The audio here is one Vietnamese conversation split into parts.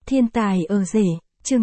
Thiên tài ở rể, chương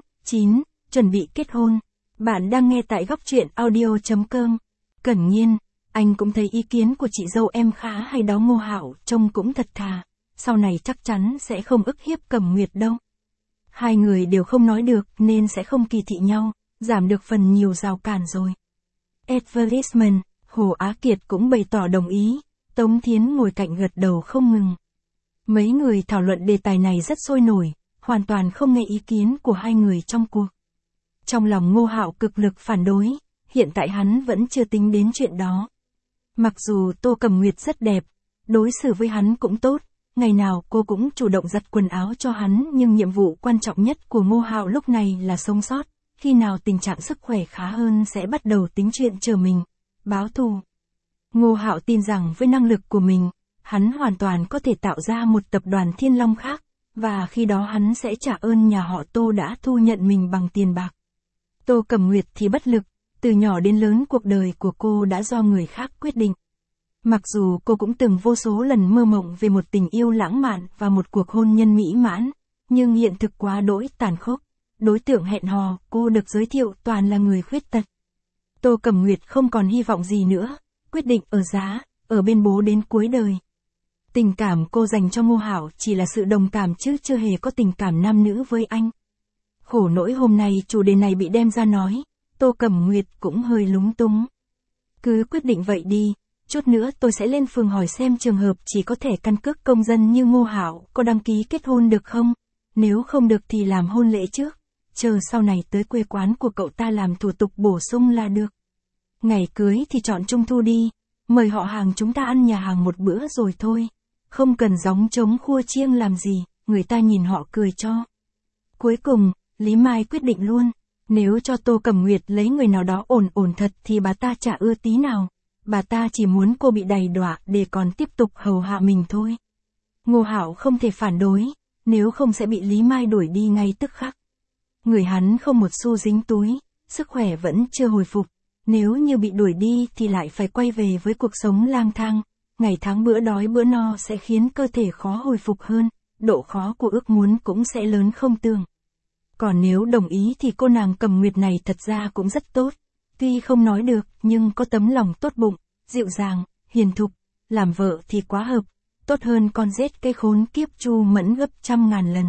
9, chuẩn bị kết hôn. Bạn đang nghe tại góc truyện audio.com. Cẩn nhiên, anh cũng thấy ý kiến của chị dâu em khá hay đó Ngô Hạo, trông cũng thật thà. Sau này chắc chắn sẽ không ức hiếp Cẩm Nguyệt đâu. Hai người đều không nói được nên sẽ không kỳ thị nhau, giảm được phần nhiều rào cản rồi. Advertisement, Hồ Á Kiệt cũng bày tỏ đồng ý, Tống Thiến ngồi cạnh gật đầu không ngừng. Mấy người thảo luận đề tài này rất sôi nổi, hoàn toàn không nghe ý kiến của hai người trong cuộc. Trong lòng Ngô Hạo cực lực phản đối, hiện tại hắn vẫn chưa tính đến chuyện đó. Mặc dù Tô Cẩm Nguyệt rất đẹp, đối xử với hắn cũng tốt, ngày nào cô cũng chủ động giặt quần áo cho hắn, nhưng nhiệm vụ quan trọng nhất của Ngô Hạo lúc này là sống sót, khi nào tình trạng sức khỏe khá hơn sẽ bắt đầu tính chuyện chờ mình, báo thù. Ngô Hạo tin rằng với năng lực của mình, hắn hoàn toàn có thể tạo ra một tập đoàn Thiên Long khác, và khi đó hắn sẽ trả ơn nhà họ Tô đã thu nhận mình bằng tiền bạc. Tô Cẩm Nguyệt thì bất lực, từ nhỏ đến lớn cuộc đời của cô đã do người khác quyết định. Mặc dù cô cũng từng vô số lần mơ mộng về một tình yêu lãng mạn và một cuộc hôn nhân mỹ mãn, nhưng hiện thực quá đỗi tàn khốc. Đối tượng hẹn hò cô được giới thiệu toàn là người khuyết tật. Tô Cẩm Nguyệt không còn hy vọng gì nữa, quyết định ở bên bố đến cuối đời. Tình cảm cô dành cho Ngô Hạo chỉ là sự đồng cảm chứ chưa hề có tình cảm nam nữ với anh. Khổ nỗi hôm nay chủ đề này bị đem ra nói, Tô Cẩm Nguyệt cũng hơi lúng túng. Cứ quyết định vậy đi, chút nữa tôi sẽ lên phường hỏi xem trường hợp chỉ có thẻ căn cước công dân như Ngô Hạo có đăng ký kết hôn được không, nếu không được thì làm hôn lễ trước, chờ sau này tới quê quán của cậu ta làm thủ tục bổ sung là được. Ngày cưới thì chọn trung thu đi, mời họ hàng chúng ta ăn nhà hàng một bữa rồi thôi. Không cần gióng trống khua chiêng làm gì, người ta nhìn họ cười cho. Cuối cùng, Lý Mai quyết định luôn, nếu cho Tô Cẩm Nguyệt lấy người nào đó ổn thật thì bà ta chả ưa tí nào. Bà ta chỉ muốn cô bị đầy đọa để còn tiếp tục hầu hạ mình thôi. Ngô Hạo không thể phản đối, nếu không sẽ bị Lý Mai đuổi đi ngay tức khắc. Người hắn không một xu dính túi, sức khỏe vẫn chưa hồi phục. Nếu như bị đuổi đi thì lại phải quay về với cuộc sống lang thang. Ngày tháng bữa đói bữa no sẽ khiến cơ thể khó hồi phục hơn, độ khó của ước muốn cũng sẽ lớn không tưởng. Còn nếu đồng ý thì cô nàng Cẩm Nguyệt này thật ra cũng rất tốt. Tuy không nói được nhưng có tấm lòng tốt bụng, dịu dàng, hiền thục, làm vợ thì quá hợp, tốt hơn con rết cây khốn kiếp Chu Mẫn gấp 100.000 lần.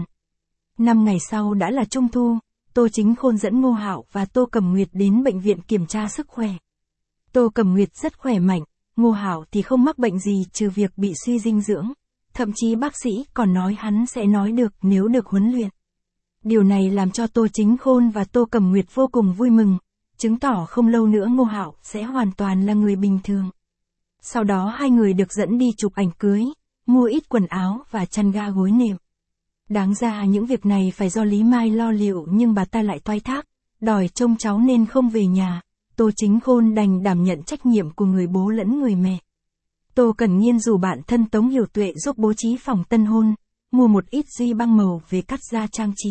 5 ngày sau đã là Trung Thu, Tô Chính Khôn dẫn Ngô Hạo và Tô Cẩm Nguyệt đến bệnh viện kiểm tra sức khỏe. Tô Cẩm Nguyệt rất khỏe mạnh, Ngô Hạo thì không mắc bệnh gì trừ việc bị suy dinh dưỡng, thậm chí bác sĩ còn nói hắn sẽ nói được nếu được huấn luyện. Điều này làm cho Tô Chính Khôn và Tô Cẩm Nguyệt vô cùng vui mừng, chứng tỏ không lâu nữa Ngô Hạo sẽ hoàn toàn là người bình thường. Sau đó hai người được dẫn đi chụp ảnh cưới, mua ít quần áo và chăn ga gối nệm. Đáng ra những việc này phải do Lý Mai lo liệu nhưng bà ta lại toái thác, đòi trông cháu nên không về nhà. Tô Chính Khôn đành đảm nhận trách nhiệm của người bố lẫn người mẹ. Tô Cẩn Nhiên rủ bạn thân Tống Hiểu Tuệ giúp bố trí phòng tân hôn, mua một ít duy băng màu về cắt da trang trí.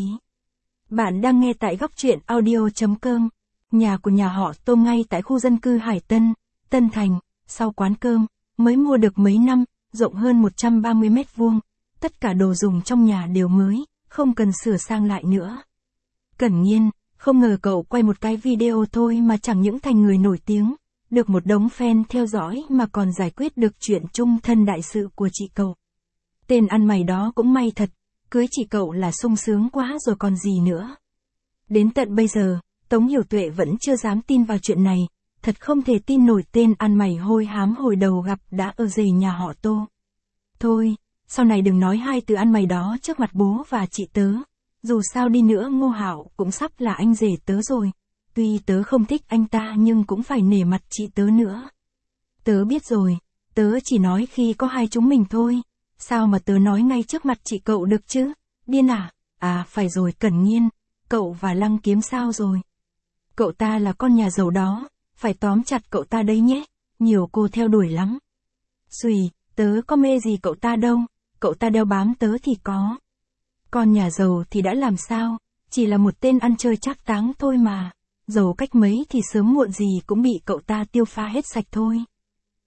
Bạn đang nghe tại góc truyện audio.com. Nhà của nhà họ Tô ngay tại khu dân cư Hải Tân, Tân Thành, sau quán cơm, mới mua được mấy năm, rộng hơn 130 mét vuông. Tất cả đồ dùng trong nhà đều mới, không cần sửa sang lại nữa. Cẩn Nhiên, không ngờ cậu quay một cái video thôi mà chẳng những thành người nổi tiếng, được một đống fan theo dõi mà còn giải quyết được chuyện chung thân đại sự của chị cậu. Tên ăn mày đó cũng may thật, cưới chị cậu là sung sướng quá rồi còn gì nữa. Đến tận bây giờ, Tống Hiểu Tuệ vẫn chưa dám tin vào chuyện này, thật không thể tin nổi tên ăn mày hôi hám hồi đầu gặp đã ở rể nhà họ Tô. Thôi, sau này đừng nói hai từ ăn mày đó trước mặt bố và chị tớ. Dù sao đi nữa Ngô Hạo cũng sắp là anh rể tớ rồi. Tuy tớ không thích anh ta nhưng cũng phải nể mặt chị tớ nữa. Tớ biết rồi, tớ chỉ nói khi có hai chúng mình thôi. Sao mà tớ nói ngay trước mặt chị cậu được chứ? Điên à? À phải rồi Cẩn Nhiên, cậu và Lăng Kiếm sao rồi? Cậu ta là con nhà giàu đó, phải tóm chặt cậu ta đấy nhé, nhiều cô theo đuổi lắm. Xùi, tớ có mê gì cậu ta đâu, cậu ta đeo bám tớ thì có. Con nhà giàu thì đã làm sao, chỉ là một tên ăn chơi trác táng thôi mà, giàu cách mấy thì sớm muộn gì cũng bị cậu ta tiêu pha hết sạch thôi.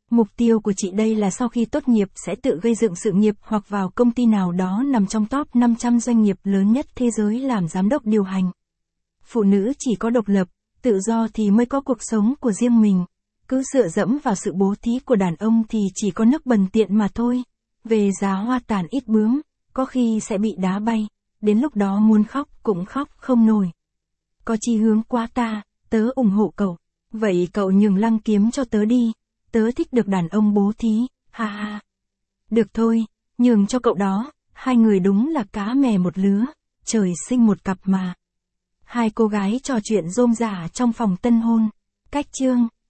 Mục tiêu của chị đây là sau khi tốt nghiệp sẽ tự gây dựng sự nghiệp hoặc vào công ty nào đó nằm trong top 500 doanh nghiệp lớn nhất thế giới làm giám đốc điều hành. Phụ nữ chỉ có độc lập, tự do thì mới có cuộc sống của riêng mình. Cứ dựa dẫm vào sự bố thí của đàn ông thì chỉ có nước bần tiện mà thôi. Về giá hoa tàn ít bướm, có khi sẽ bị đá bay, đến lúc đó muốn khóc cũng khóc không nổi. Có chí hướng quá ta, tớ ủng hộ cậu. Vậy cậu nhường lăng kiếm cho tớ đi, tớ thích được đàn ông bố thí, ha ha. Được thôi, nhường cho cậu đó, hai người đúng là cá mè một lứa, trời sinh một cặp mà. Hai cô gái trò chuyện rôm rả trong phòng tân hôn. Cách chương